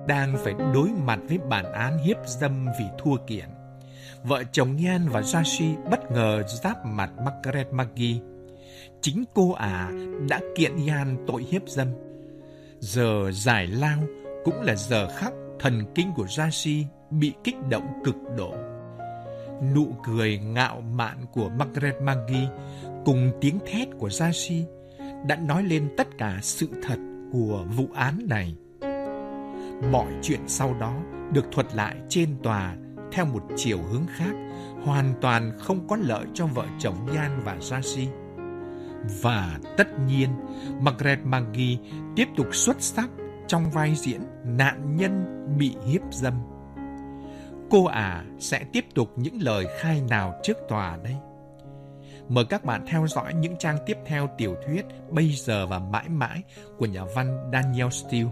đang phải đối mặt với bản án hiếp dâm vì thua kiện. Vợ chồng Ian và Joshi bất ngờ giáp mặt Margaret Maggie. Chính cô ả đã kiện Ian tội hiếp dâm. Giờ giải lao cũng là giờ khắc thần kinh của Joshi bị kích động cực độ. Nụ cười ngạo mạn của Margaret Maggie cùng tiếng thét của Joshi đã nói lên tất cả sự thật của vụ án này. Mọi chuyện sau đó được thuật lại trên tòa theo một chiều hướng khác, hoàn toàn không có lợi cho vợ chồng Ian và Joshi. Và tất nhiên, Margaret Maggie tiếp tục xuất sắc trong vai diễn nạn nhân bị hiếp dâm. Cô ả sẽ tiếp tục những lời khai nào trước tòa đây? Mời các bạn theo dõi những trang tiếp theo tiểu thuyết Bây giờ và mãi mãi của nhà văn Danielle Steel.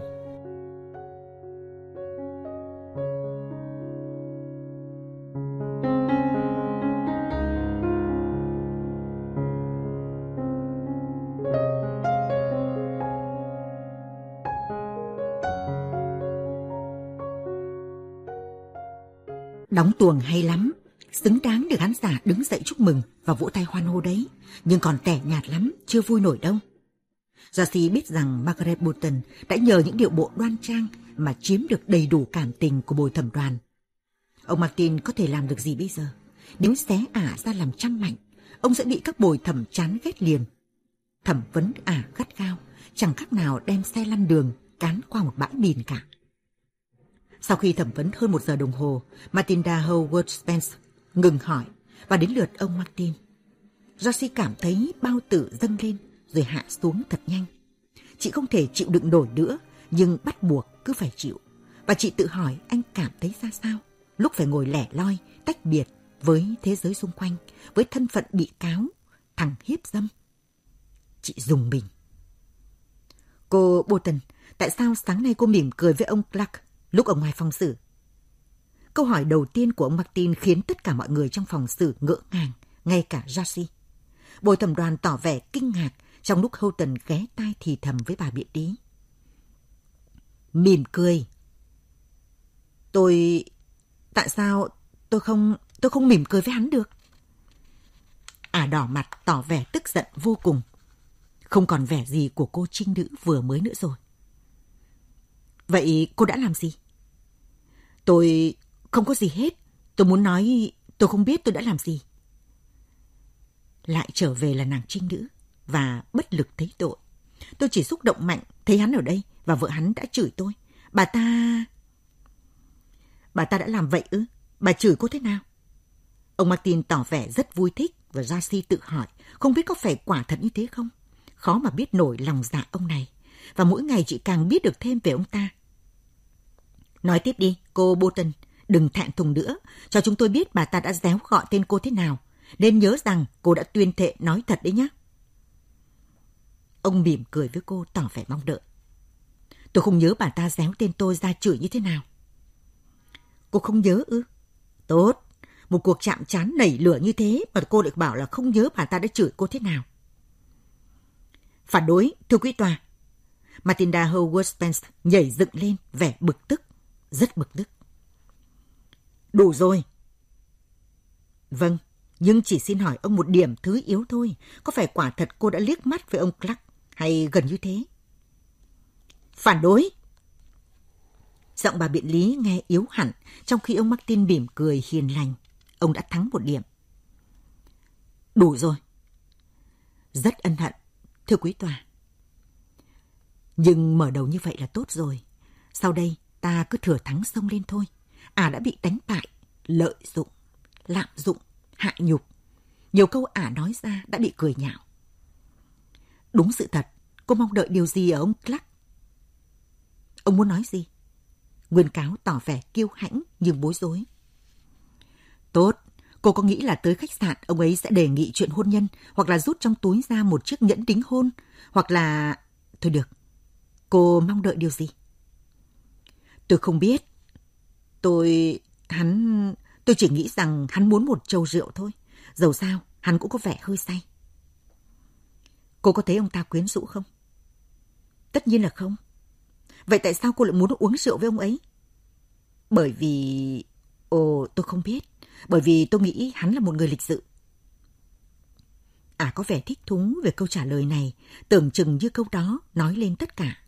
Đóng tuồng hay lắm, xứng đáng để khán giả đứng dậy chúc mừng và vỗ tay hoan hô đấy, nhưng còn tẻ nhạt lắm, chưa vui nổi đâu. Joshi biết rằng Margaret Bolton đã nhờ những điệu bộ đoan trang mà chiếm được đầy đủ cảm tình của bồi thẩm đoàn. Ông Martin có thể làm được gì bây giờ? Nếu xé ả ra làm trăm mảnh, ông sẽ bị các bồi thẩm chán ghét liền. Thẩm vấn ả gắt gao, chẳng khác nào đem xe lăn đường cán qua một bãi mìn cả. Sau khi thẩm vấn hơn 1 giờ đồng hồ, Matilda Howard Spence ngừng hỏi và đến lượt ông Martin. Joshi cảm thấy bao tử dâng lên rồi hạ xuống thật nhanh. Chị không thể chịu đựng nổi nữa, nhưng bắt buộc cứ phải chịu. Và chị tự hỏi anh cảm thấy ra sao lúc phải ngồi lẻ loi, tách biệt với thế giới xung quanh, với thân phận bị cáo, thằng hiếp dâm. Chị rùng mình. Cô Bolton, tại sao sáng nay cô mỉm cười với ông Clark lúc ở ngoài phòng xử? Câu hỏi đầu tiên của ông Martin khiến tất cả mọi người trong phòng xử ngỡ ngàng, ngay cả Joshi. Bồi thẩm đoàn tỏ vẻ kinh ngạc trong lúc Houghton ghé tai thì thầm với bà biện lý. Mỉm cười. Tại sao tôi không mỉm cười với hắn được? Ả đỏ mặt tỏ vẻ tức giận vô cùng. Không còn vẻ gì của cô trinh nữ vừa mới nữa rồi. Vậy cô đã làm gì? Tôi không có gì hết. Tôi muốn nói tôi không biết tôi đã làm gì. Lại trở về là nàng trinh nữ và bất lực thấy tội. Tôi chỉ xúc động mạnh thấy hắn ở đây và vợ hắn đã chửi tôi. Bà ta đã làm vậy ư? Bà chửi cô thế nào? Ông Martin tỏ vẻ rất vui thích và Joshi tự hỏi không biết có phải quả thật như thế không? Khó mà biết nổi lòng dạ ông này. Và mỗi ngày chị càng biết được thêm về ông ta. Nói tiếp đi, cô Bolton, đừng thẹn thùng nữa. Cho chúng tôi biết bà ta đã réo gọi tên cô thế nào. Nên nhớ rằng cô đã tuyên thệ nói thật đấy nhé. Ông mỉm cười với cô tỏ vẻ mong đợi. Tôi không nhớ bà ta réo tên tôi ra chửi như thế nào. Cô không nhớ ư? Tốt, một cuộc chạm trán nảy lửa như thế mà cô lại bảo là không nhớ bà ta đã chửi cô thế nào. Phản đối, thưa quý tòa. Matilda Howard Spence nhảy dựng lên, vẻ bực tức, rất bực tức. Đủ rồi. Vâng, nhưng chỉ xin hỏi ông một điểm thứ yếu thôi. Có phải quả thật cô đã liếc mắt với ông Clark hay gần như thế? Phản đối. Giọng bà biện lý nghe yếu hẳn, trong khi ông Martin mỉm cười hiền lành. Ông đã thắng một điểm. Đủ rồi. Rất ân hận, thưa quý tòa. Nhưng mở đầu như vậy là tốt rồi. Sau đây ta cứ thừa thắng xông lên thôi. Ả đã bị đánh bại, lợi dụng, lạm dụng, hạ nhục. Nhiều câu ả nói ra đã bị cười nhạo. Đúng sự thật, cô mong đợi điều gì ở ông Clark? Ông muốn nói gì? Nguyên cáo tỏ vẻ kiêu hãnh nhưng bối rối. Tốt, cô có nghĩ là tới khách sạn ông ấy sẽ đề nghị chuyện hôn nhân, hoặc là rút trong túi ra một chiếc nhẫn đính hôn, hoặc là... Thôi được, cô mong đợi điều gì? Tôi không biết. Tôi chỉ nghĩ rằng hắn muốn một chầu rượu thôi. Dầu sao, hắn cũng có vẻ hơi say. Cô có thấy ông ta quyến rũ không? Tất nhiên là không. Vậy tại sao cô lại muốn uống rượu với ông ấy? Bởi vì... Ồ, tôi không biết. Bởi vì tôi nghĩ hắn là một người lịch sự. Có vẻ thích thú về câu trả lời này, tưởng chừng như câu đó nói lên tất cả.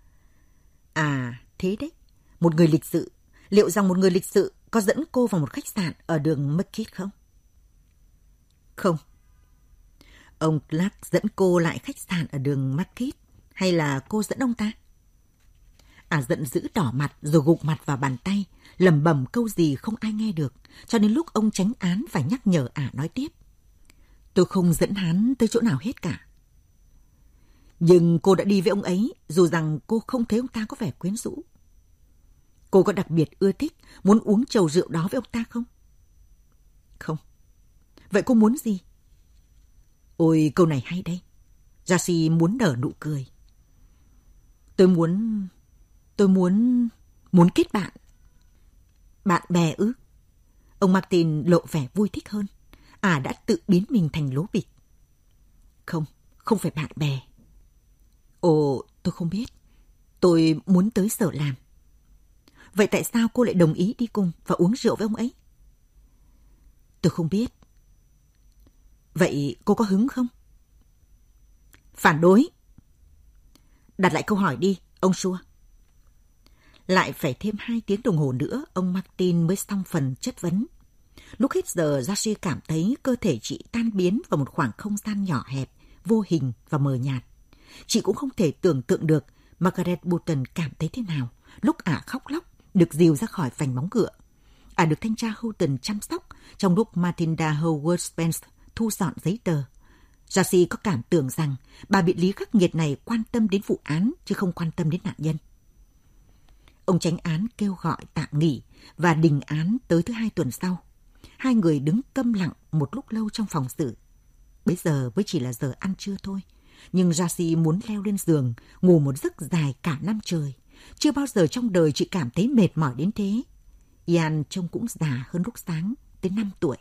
Thế đấy, một người lịch sự. Liệu rằng một người lịch sự có dẫn cô vào một khách sạn ở đường Market không? Không. Ông Clark dẫn cô lại khách sạn ở đường Market, hay là cô dẫn ông ta? Giận dữ đỏ mặt rồi gục mặt vào bàn tay, lẩm bẩm câu gì không ai nghe được, cho đến lúc ông chánh án phải nhắc nhở nói tiếp. Tôi không dẫn hắn tới chỗ nào hết cả. Nhưng cô đã đi với ông ấy, dù rằng cô không thấy ông ta có vẻ quyến rũ. Cô có đặc biệt ưa thích, muốn uống chầu rượu đó với ông ta không? Không. Vậy cô muốn gì? Ôi, câu này hay đây. Darcy muốn nở nụ cười. Tôi muốn kết bạn. Bạn bè ư? Ông Martin lộ vẻ vui thích hơn. Đã tự biến mình thành lố bịch. Không phải bạn bè. Ồ, tôi không biết. Tôi muốn tới sở làm. Vậy tại sao cô lại đồng ý đi cùng và uống rượu với ông ấy? Tôi không biết. Vậy cô có hứng không? Phản đối. Đặt lại câu hỏi đi, ông Shaw. Lại phải thêm 2 tiếng đồng hồ nữa, ông Martin mới xong phần chất vấn. Lúc hết giờ, Darcy cảm thấy cơ thể chị tan biến vào một khoảng không gian nhỏ hẹp, vô hình và mờ nhạt. Chị cũng không thể tưởng tượng được Margaret Bolton cảm thấy thế nào lúc khóc lóc được dìu ra khỏi vành móng ngựa. Được thanh tra Houghton chăm sóc trong lúc Matilda Howard Spence thu dọn giấy tờ. Darcy có cảm tưởng rằng bà biện lý khắc nghiệt này quan tâm đến vụ án chứ không quan tâm đến nạn nhân. Ông chánh án kêu gọi tạm nghỉ và đình án tới thứ 2 tuần sau. 2 người đứng câm lặng một lúc lâu trong phòng xử. Bây giờ mới chỉ là giờ ăn trưa thôi, nhưng Darcy muốn leo lên giường, ngủ một giấc dài cả năm trời. Chưa bao giờ trong đời chị cảm thấy mệt mỏi đến thế. Ian trông cũng già hơn lúc sáng tới 5 tuổi.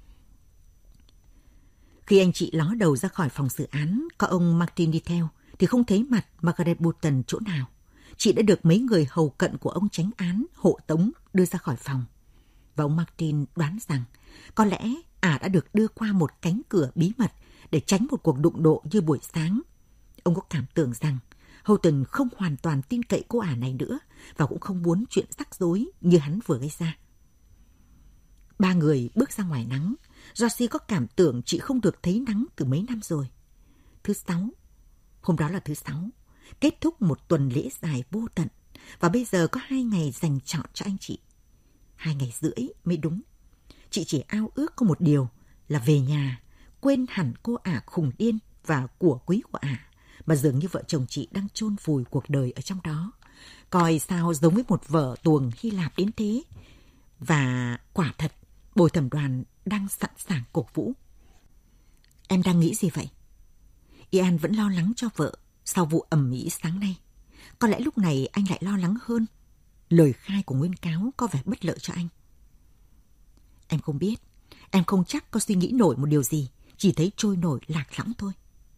Khi anh chị ló đầu ra khỏi phòng xử án, có ông Martin đi theo, thì không thấy mặt Margaret Bolton chỗ nào. Chị đã được mấy người hầu cận của ông chánh án hộ tống đưa ra khỏi phòng. Và ông Martin đoán rằng có lẽ đã được đưa qua một cánh cửa bí mật để tránh một cuộc đụng độ như buổi sáng. Ông có cảm tưởng rằng Houghton không hoàn toàn tin cậy cô này nữa và cũng không muốn chuyện rắc rối như hắn vừa gây ra. 3 người bước ra ngoài nắng. Darcy có cảm tưởng chị không được thấy nắng từ mấy năm rồi. Thứ 6. Hôm đó là thứ 6. Kết thúc một tuần lễ dài vô tận. Và bây giờ có 2 ngày dành chọn cho anh chị. 2 ngày rưỡi mới đúng. Chị chỉ ao ước có một điều là về nhà, quên hẳn cô khùng điên và của quý của mà dường như vợ chồng chị đang chôn vùi cuộc đời ở trong đó. Coi sao giống với một vở tuồng Hy Lạp đến thế. Và quả thật, bồi thẩm đoàn đang sẵn sàng cổ vũ. Em đang nghĩ gì vậy? Ian vẫn lo lắng cho vợ sau vụ ầm ĩ sáng nay. Có lẽ lúc này anh lại lo lắng hơn. Lời khai của nguyên cáo có vẻ bất lợi cho anh. Em không biết. Em không chắc có suy nghĩ nổi một điều gì. Chỉ thấy trôi nổi lạc lõng thôi.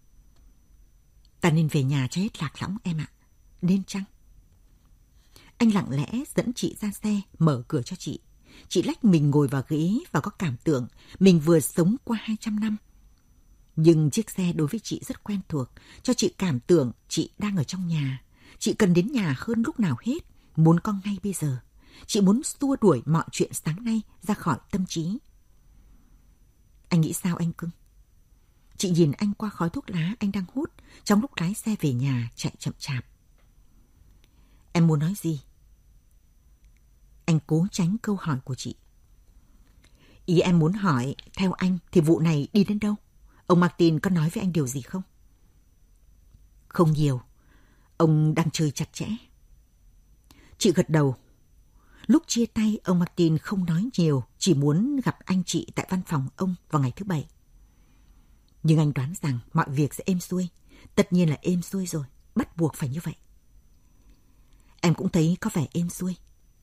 Ta nên về nhà cho hết lạc lõng em ạ. Nên chăng? Anh lặng lẽ dẫn chị ra xe, mở cửa cho chị. Chị lách mình ngồi vào ghế và có cảm tưởng mình vừa sống qua 200 năm. Nhưng chiếc xe đối với chị rất quen thuộc, cho chị cảm tưởng chị đang ở trong nhà. Chị cần đến nhà hơn lúc nào hết, muốn có ngay bây giờ. Chị muốn xua đuổi mọi chuyện sáng nay ra khỏi tâm trí. Anh nghĩ sao anh cưng? Chị nhìn anh qua khói thuốc lá anh đang hút trong lúc lái xe về nhà chạy chậm chạp. Em muốn nói gì? Anh cố tránh câu hỏi của chị. Ý em muốn hỏi, theo anh thì vụ này đi đến đâu? Ông Martin có nói với anh điều gì không? Không nhiều. Ông đang chơi chặt chẽ. Chị gật đầu. Lúc chia tay, ông Martin không nói nhiều, chỉ muốn gặp anh chị tại văn phòng ông vào ngày thứ Bảy. Nhưng anh đoán rằng mọi việc sẽ êm xuôi. Tất nhiên là êm xuôi rồi, bắt buộc phải như vậy. Em cũng thấy có vẻ êm xuôi.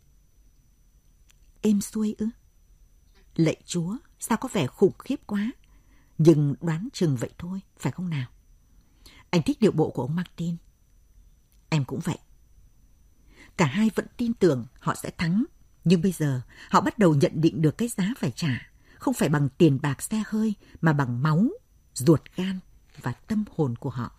Êm xuôi ư? Lạy Chúa, sao có vẻ khủng khiếp quá. Nhưng đoán chừng vậy thôi, phải không nào? Anh thích điệu bộ của ông Martin. Em cũng vậy. cả hai vẫn tin tưởng họ sẽ thắng. Nhưng bây giờ họ bắt đầu nhận định được cái giá phải trả, không phải bằng tiền bạc xe hơi mà bằng máu, ruột gan và tâm hồn của họ.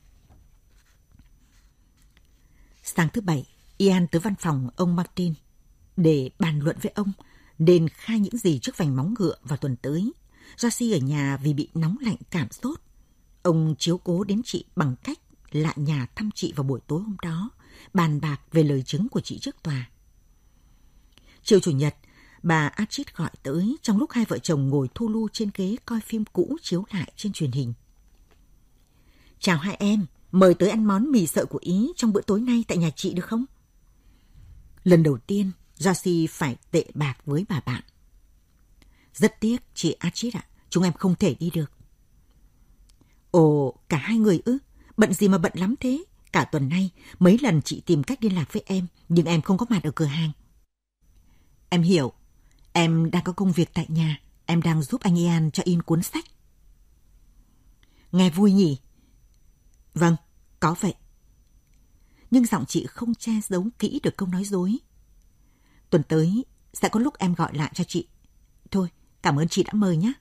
Sáng thứ Bảy, Ian tới văn phòng ông Martin để bàn luận với ông nên khai những gì trước vành móng ngựa vào tuần tới. Josie ở nhà vì bị nóng lạnh cảm sốt. Ông chiếu cố đến chị bằng cách lại nhà thăm chị vào buổi tối hôm đó, bàn bạc về lời chứng của chị trước tòa. Chiều Chủ nhật, bà Archie gọi tới trong lúc hai vợ chồng ngồi thu lu trên ghế coi phim cũ chiếu lại trên truyền hình. Chào hai em, mời tới ăn món mì sợi của Ý trong bữa tối nay tại nhà chị được không? Lần đầu tiên, Josie phải tệ bạc với bà bạn. Rất tiếc, chị Archie ạ, chúng em không thể đi được. Ồ, cả hai người ư? Bận gì mà bận lắm thế? Cả tuần nay, mấy lần chị tìm cách liên lạc với em, nhưng em không có mặt ở cửa hàng. Em hiểu, em đang có công việc tại nhà, em đang giúp anh Ian cho in cuốn sách. Nghe vui nhỉ? Vâng, có vậy. Nhưng giọng chị không che giấu kỹ được câu nói dối. Tuần tới, sẽ có lúc em gọi lại cho chị. Thôi, cảm ơn chị đã mời nhé.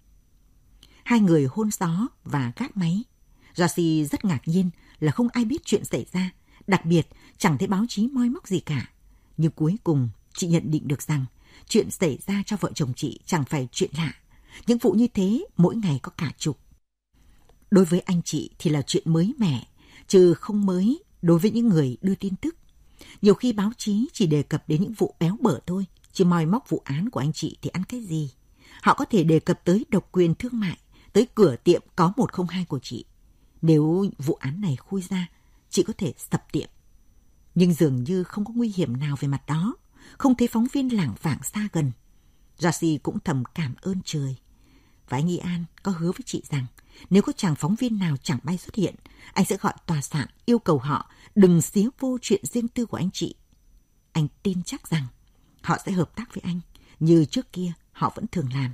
Hai người hôn gió và gác máy. Josie rất ngạc nhiên là không ai biết chuyện xảy ra, đặc biệt chẳng thấy báo chí moi móc gì cả. Nhưng cuối cùng, chị nhận định được rằng chuyện xảy ra cho vợ chồng chị chẳng phải chuyện lạ. Những vụ như thế mỗi ngày có cả chục. Đối với anh chị thì là chuyện mới mẻ, chứ không mới đối với những người đưa tin tức. Nhiều khi báo chí chỉ đề cập đến những vụ béo bở thôi, chứ moi móc vụ án của anh chị thì ăn cái gì. Họ có thể đề cập tới độc quyền thương mại, tới cửa tiệm có 102 của chị. Nếu vụ án này khui ra, chị có thể sập tiệm. Nhưng dường như không có nguy hiểm nào về mặt đó, không thấy phóng viên lảng vảng xa gần. Josie cũng thầm cảm ơn trời. Và anh Ian có hứa với chị rằng nếu có chàng phóng viên nào chẳng may xuất hiện, anh sẽ gọi tòa soạn yêu cầu họ đừng xía vô chuyện riêng tư của anh chị. Anh tin chắc rằng họ sẽ hợp tác với anh như trước kia họ vẫn thường làm.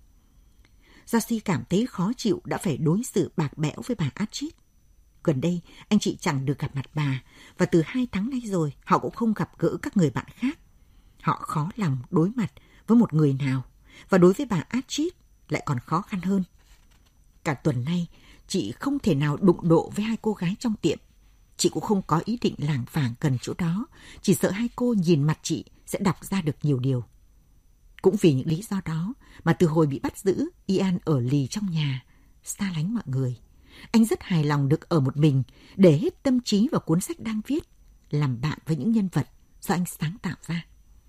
Josie cảm thấy khó chịu đã phải đối xử bạc bẽo với bà Archie. Gần đây, anh chị chẳng được gặp mặt bà, và từ 2 tháng nay rồi, họ cũng không gặp gỡ các người bạn khác. Họ khó lòng đối mặt với một người nào, và đối với bà Archie lại còn khó khăn hơn. Cả tuần nay, chị không thể nào đụng độ với hai cô gái trong tiệm. Chị cũng không có ý định lảng vảng gần chỗ đó, chỉ sợ hai cô nhìn mặt chị sẽ đọc ra được nhiều điều. Cũng vì những lý do đó mà từ hồi bị bắt giữ, Ian ở lì trong nhà, xa lánh mọi người. Anh rất hài lòng được ở một mình, để hết tâm trí vào cuốn sách đang viết, làm bạn với những nhân vật do anh sáng tạo ra.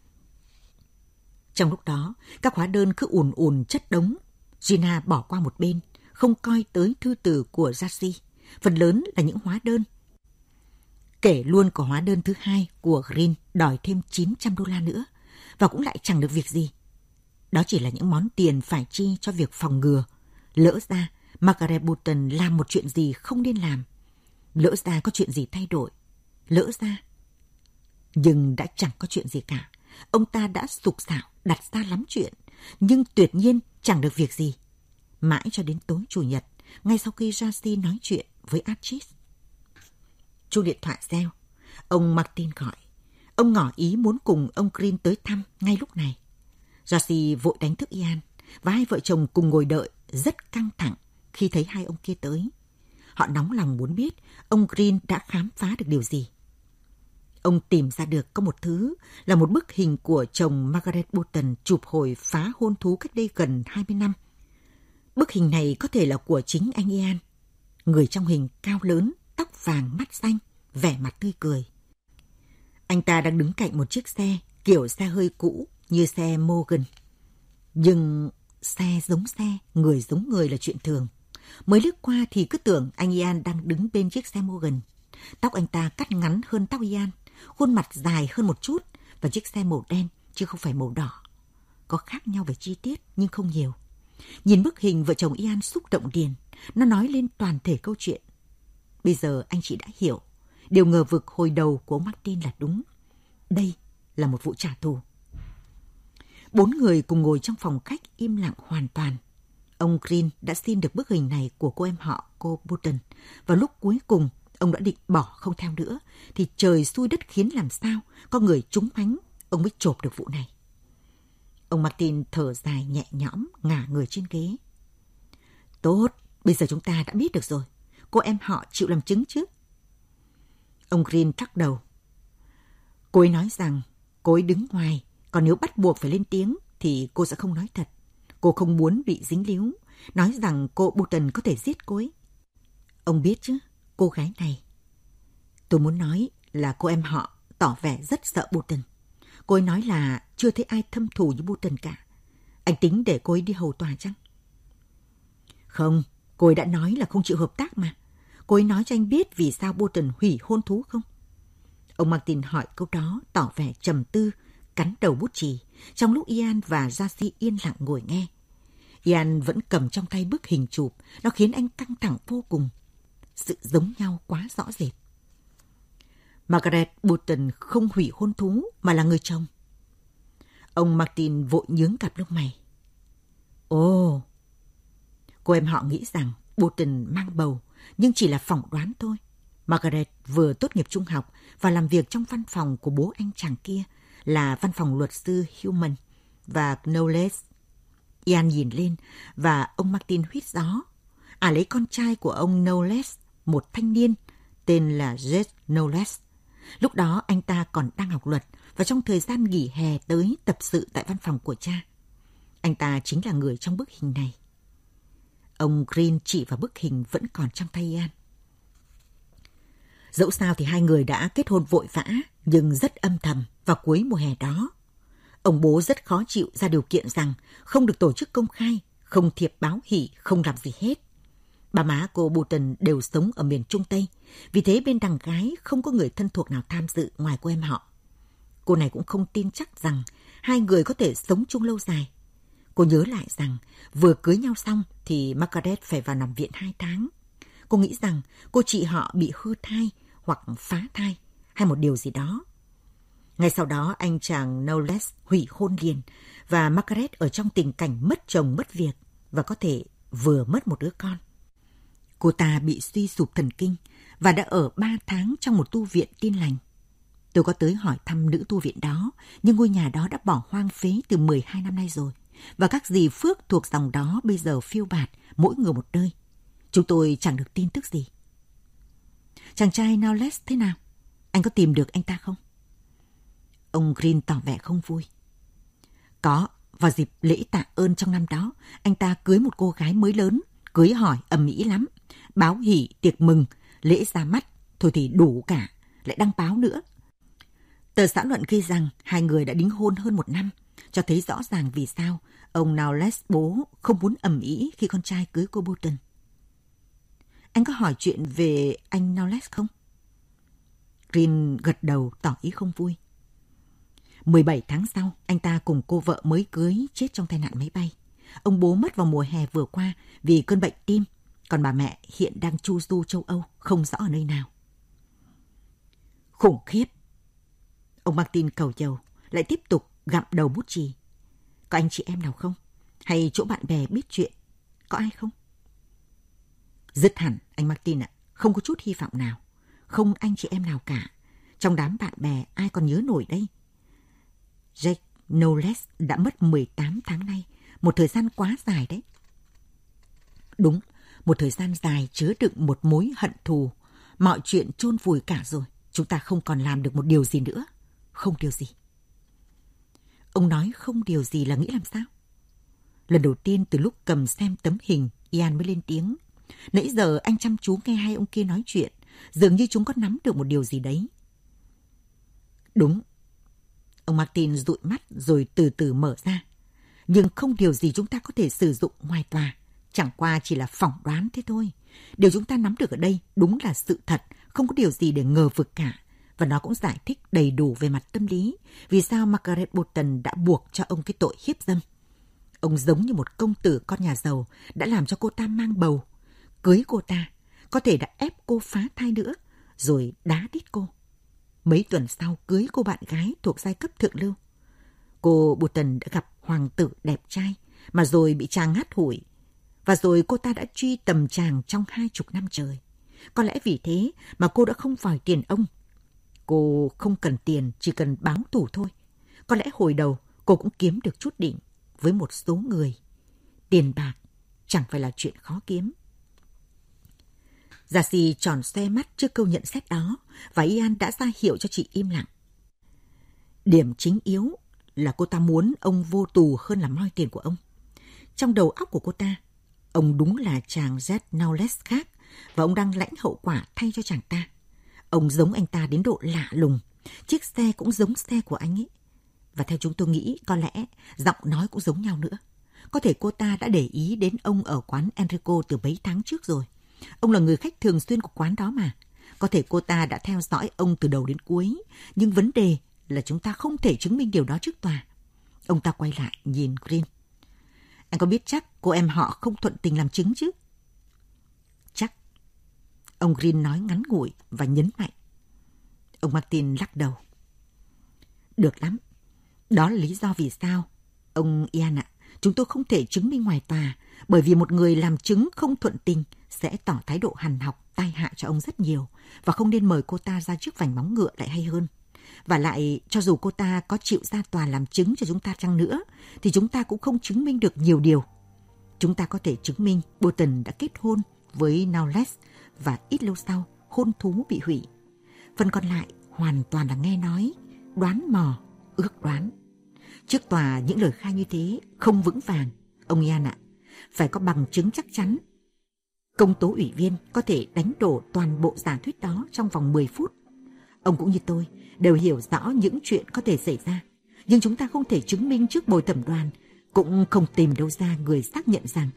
Trong lúc đó, các hóa đơn cứ ùn ùn chất đống. Gina bỏ qua một bên, không coi tới thư từ của Josie. Phần lớn là những hóa đơn. Kể luôn có hóa đơn thứ hai của Green đòi thêm $900 nữa, và cũng lại chẳng được việc gì. Đó chỉ là những món tiền phải chi cho việc phòng ngừa. Lỡ ra Margaret Bolton làm một chuyện gì không nên làm. Lỡ ra có chuyện gì thay đổi. Lỡ ra. Nhưng đã chẳng có chuyện gì cả. Ông ta đã sục sạo đặt ra lắm chuyện, nhưng tuyệt nhiên chẳng được việc gì. Mãi cho đến tối Chủ nhật, ngay sau khi Josie nói chuyện với Archie. Chuông điện thoại reo. Ông Martin gọi. Ông ngỏ ý muốn cùng ông Green tới thăm ngay lúc này. Josie vội đánh thức Ian, và hai vợ chồng cùng ngồi đợi rất căng thẳng khi thấy hai ông kia tới. Họ nóng lòng muốn biết ông Green đã khám phá được điều gì. Ông tìm ra được có một thứ là một bức hình của chồng Margaret Bolton chụp hồi phá hôn thú cách đây gần 20 năm. Bức hình này có thể là của chính anh Ian. Người trong hình cao lớn, tóc vàng, mắt xanh, vẻ mặt tươi cười. Anh ta đang đứng cạnh một chiếc xe, kiểu xe hơi cũ như xe Morgan. Nhưng xe giống xe, người giống người là chuyện thường. Mới lướt qua thì cứ tưởng anh Ian đang đứng bên chiếc xe Morgan. Tóc anh ta cắt ngắn hơn tóc Ian, khuôn mặt dài hơn một chút, và chiếc xe màu đen chứ không phải màu đỏ. Có khác nhau về chi tiết nhưng không nhiều. Nhìn bức hình vợ chồng Ian xúc động điền, nó nói lên toàn thể câu chuyện. Bây giờ anh chị đã hiểu, điều ngờ vực hồi đầu của ông Martin là đúng. Đây là một vụ trả thù. 4 người cùng ngồi trong phòng khách im lặng hoàn toàn. Ông Green đã xin được bức hình này của cô em họ, cô Bolton. Vào lúc cuối cùng, Ông đã định bỏ không theo nữa, thì trời xui đất khiến làm sao, có người trúng mánh, ông mới chộp được vụ này. Ông Martin thở dài nhẹ nhõm, ngả người trên ghế. Tốt, bây giờ chúng ta đã biết được rồi. Cô em họ chịu làm chứng chứ? Ông Green lắc đầu. Cô ấy nói rằng cô ấy đứng ngoài, còn nếu bắt buộc phải lên tiếng thì cô sẽ không nói thật. Cô không muốn bị dính líu, nói rằng cô Button có thể giết cô ấy. Ông biết chứ, cô gái này. Tôi muốn nói là cô em họ tỏ vẻ rất sợ Button. Cô ấy nói là chưa thấy ai thâm thù như Button cả. Anh tính để cô ấy đi hầu tòa chăng? Không, cô ấy đã nói là không chịu hợp tác mà. Cô ấy nói cho anh biết vì sao Button hủy hôn thú không? Ông Martin hỏi câu đó tỏ vẻ trầm tư, cắn đầu bút chì, trong lúc Ian và Jacy yên lặng ngồi nghe. Ian vẫn cầm trong tay bức hình chụp, nó khiến anh căng thẳng vô cùng. Sự giống nhau quá rõ rệt. Margaret Button không hủy hôn thú mà là người chồng. Ông Martin vội nhướng cặp lông mày. Ồ, cô em họ nghĩ rằng Button mang bầu, nhưng chỉ là phỏng đoán thôi. Margaret vừa tốt nghiệp trung học và làm việc trong văn phòng của bố anh chàng kia, là văn phòng luật sư Human và Knowles. Ian nhìn lên và ông Martin huýt gió. Lấy con trai của ông Knowles, một thanh niên tên là Jed Knowles. Lúc đó anh ta còn đang học luật và trong thời gian nghỉ hè tới tập sự tại văn phòng của cha. Anh ta chính là người trong bức hình này. Ông Green chỉ vào bức hình vẫn còn trong tay Ian. Dẫu sao thì hai người đã kết hôn vội vã, nhưng rất âm thầm vào cuối mùa hè đó. Ông bố rất khó chịu ra điều kiện rằng không được tổ chức công khai, không thiệp báo hỷ, không làm gì hết. Ba má cô Button đều sống ở miền Trung Tây, vì thế bên đằng gái không có người thân thuộc nào tham dự ngoài cô em họ. Cô này cũng không tin chắc rằng hai người có thể sống chung lâu dài. Cô nhớ lại rằng vừa cưới nhau xong thì Margaret phải vào nằm viện 2 tháng. Cô nghĩ rằng cô chị họ bị hư thai hoặc phá thai hay một điều gì đó. Ngay sau đó anh chàng Knowles hủy hôn liền và Margaret ở trong tình cảnh mất chồng mất việc và có thể vừa mất một đứa con. Cô ta bị suy sụp thần kinh và đã ở 3 tháng trong một tu viện Tin Lành. Tôi có tới hỏi thăm nữ tu viện đó, nhưng ngôi nhà đó đã bỏ hoang phế từ 12 năm nay rồi. Và các dì Phước thuộc dòng đó bây giờ phiêu bạt, mỗi người một nơi. Chúng tôi chẳng được tin tức gì. Chàng trai Knowles thế nào? Anh có tìm được anh ta không? Ông Green tỏ vẻ không vui. Có, vào dịp lễ tạ ơn trong năm đó, anh ta cưới một cô gái mới lớn, cưới hỏi ầm ĩ lắm. Báo hỉ, tiệc mừng, lễ ra mắt, thôi thì đủ cả, lại đăng báo nữa. Tờ xã luận ghi rằng hai người đã đính hôn hơn 1 năm, cho thấy rõ ràng vì sao ông Knowles bố không muốn ầm ĩ khi con trai cưới cô Button. Anh có hỏi chuyện về anh Knowles không? Green gật đầu tỏ ý không vui. 17 tháng sau, anh ta cùng cô vợ mới cưới chết trong tai nạn máy bay. Ông bố mất vào mùa hè vừa qua vì cơn bệnh tim, còn bà mẹ hiện đang chu du châu Âu, không rõ ở nơi nào. Khủng khiếp. Ông Martin cầu dầu, lại tiếp tục gặm đầu bút chì. Có anh chị em nào không? Hay chỗ bạn bè biết chuyện? Có ai không? Dứt hẳn, anh Martin ạ, không có chút hy vọng nào. Không anh chị em nào cả. Trong đám bạn bè ai còn nhớ nổi đây? Jake Knowles đã mất 18 tháng nay, một thời gian quá dài đấy. Đúng, một thời gian dài chứa đựng một mối hận thù. Mọi chuyện chôn vùi cả rồi, chúng ta không còn làm được một điều gì nữa. Không điều gì. Ông nói không điều gì là nghĩ làm sao? Lần đầu tiên từ lúc cầm xem tấm hình, Ian mới lên tiếng. Nãy giờ anh chăm chú nghe hai ông kia nói chuyện, dường như chúng có nắm được một điều gì đấy. Đúng. Ông Martin dụi mắt rồi từ từ mở ra. Nhưng không điều gì chúng ta có thể sử dụng ngoài tòa. Chẳng qua chỉ là phỏng đoán thế thôi. Điều chúng ta nắm được ở đây đúng là sự thật, không có điều gì để ngờ vực cả. Và nó cũng giải thích đầy đủ về mặt tâm lý vì sao Margaret Button đã buộc cho ông cái tội hiếp dâm. Ông giống như một công tử con nhà giàu đã làm cho cô ta mang bầu, cưới cô ta, có thể đã ép cô phá thai nữa, rồi đá đít cô. Mấy tuần sau cưới cô bạn gái thuộc giai cấp thượng lưu. Cô Button đã gặp hoàng tử đẹp trai, mà rồi bị chàng ngắt hủi. Và rồi cô ta đã truy tầm chàng trong 20 năm trời. Có lẽ vì thế mà cô đã không vòi tiền ông. Cô không cần tiền, chỉ cần báo thù thôi. Có lẽ hồi đầu cô cũng kiếm được chút đỉnh với một số người. Tiền bạc chẳng phải là chuyện khó kiếm. Darcy tròn xoe mắt trước câu nhận xét đó và Ian đã ra hiệu cho chị im lặng. Điểm chính yếu là cô ta muốn ông vô tù hơn là moi tiền của ông. Trong đầu óc của cô ta, ông đúng là chàng Jack Knowles khác và ông đang lãnh hậu quả thay cho chàng ta. Ông giống anh ta đến độ lạ lùng. Chiếc xe cũng giống xe của anh ấy. Và theo chúng tôi nghĩ, có lẽ giọng nói cũng giống nhau nữa. Có thể cô ta đã để ý đến ông ở quán Enrico từ mấy tháng trước rồi. Ông là người khách thường xuyên của quán đó mà. Có thể cô ta đã theo dõi ông từ đầu đến cuối. Nhưng vấn đề là chúng ta không thể chứng minh điều đó trước tòa. Ông ta quay lại nhìn Green. Anh có biết chắc cô em họ không thuận tình làm chứng chứ? Chắc. Ông Green nói ngắn ngủi và nhấn mạnh. Ông Martin lắc đầu. Được lắm. Đó là lý do vì sao, ông Ian ạ, chúng tôi không thể chứng minh ngoài tòa, bởi vì một người làm chứng không thuận tình sẽ tỏ thái độ hằn học, tai hại cho ông rất nhiều, và không nên mời cô ta ra trước vành móng ngựa lại hay hơn. Và lại, cho dù cô ta có chịu ra tòa làm chứng cho chúng ta chăng nữa, thì chúng ta cũng không chứng minh được nhiều điều. Chúng ta có thể chứng minh Bolton đã kết hôn với Knowles và ít lâu sau, hôn thú bị hủy. Phần còn lại hoàn toàn là nghe nói, đoán mò, ước đoán. Trước tòa những lời khai như thế không vững vàng, ông Ian ạ. Phải có bằng chứng chắc chắn. Công tố ủy viên có thể đánh đổ toàn bộ giả thuyết đó trong vòng 10 phút. Ông cũng như tôi đều hiểu rõ những chuyện có thể xảy ra. Nhưng chúng ta không thể chứng minh trước bồi thẩm đoàn, cũng không tìm đâu ra người xác nhận rằng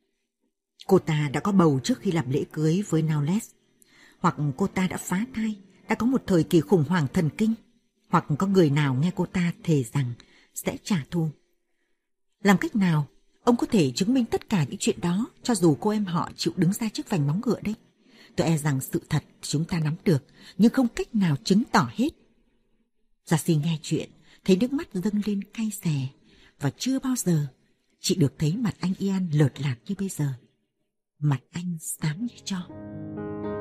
cô ta đã có bầu trước khi làm lễ cưới với Knowles. Hoặc cô ta đã phá thai, đã có một thời kỳ khủng hoảng thần kinh. Hoặc có người nào nghe cô ta thề rằng sẽ trả thù. Làm cách nào ông có thể chứng minh tất cả những chuyện đó cho dù cô em họ chịu đứng ra trước vành móng ngựa đấy? Tôi e rằng sự thật chúng ta nắm được, nhưng không cách nào chứng tỏ hết. Darcy nghe chuyện, thấy nước mắt dâng lên cay xè, và chưa bao giờ chị được thấy mặt anh Ian lợt lạc như bây giờ. Mặt anh xám như tro.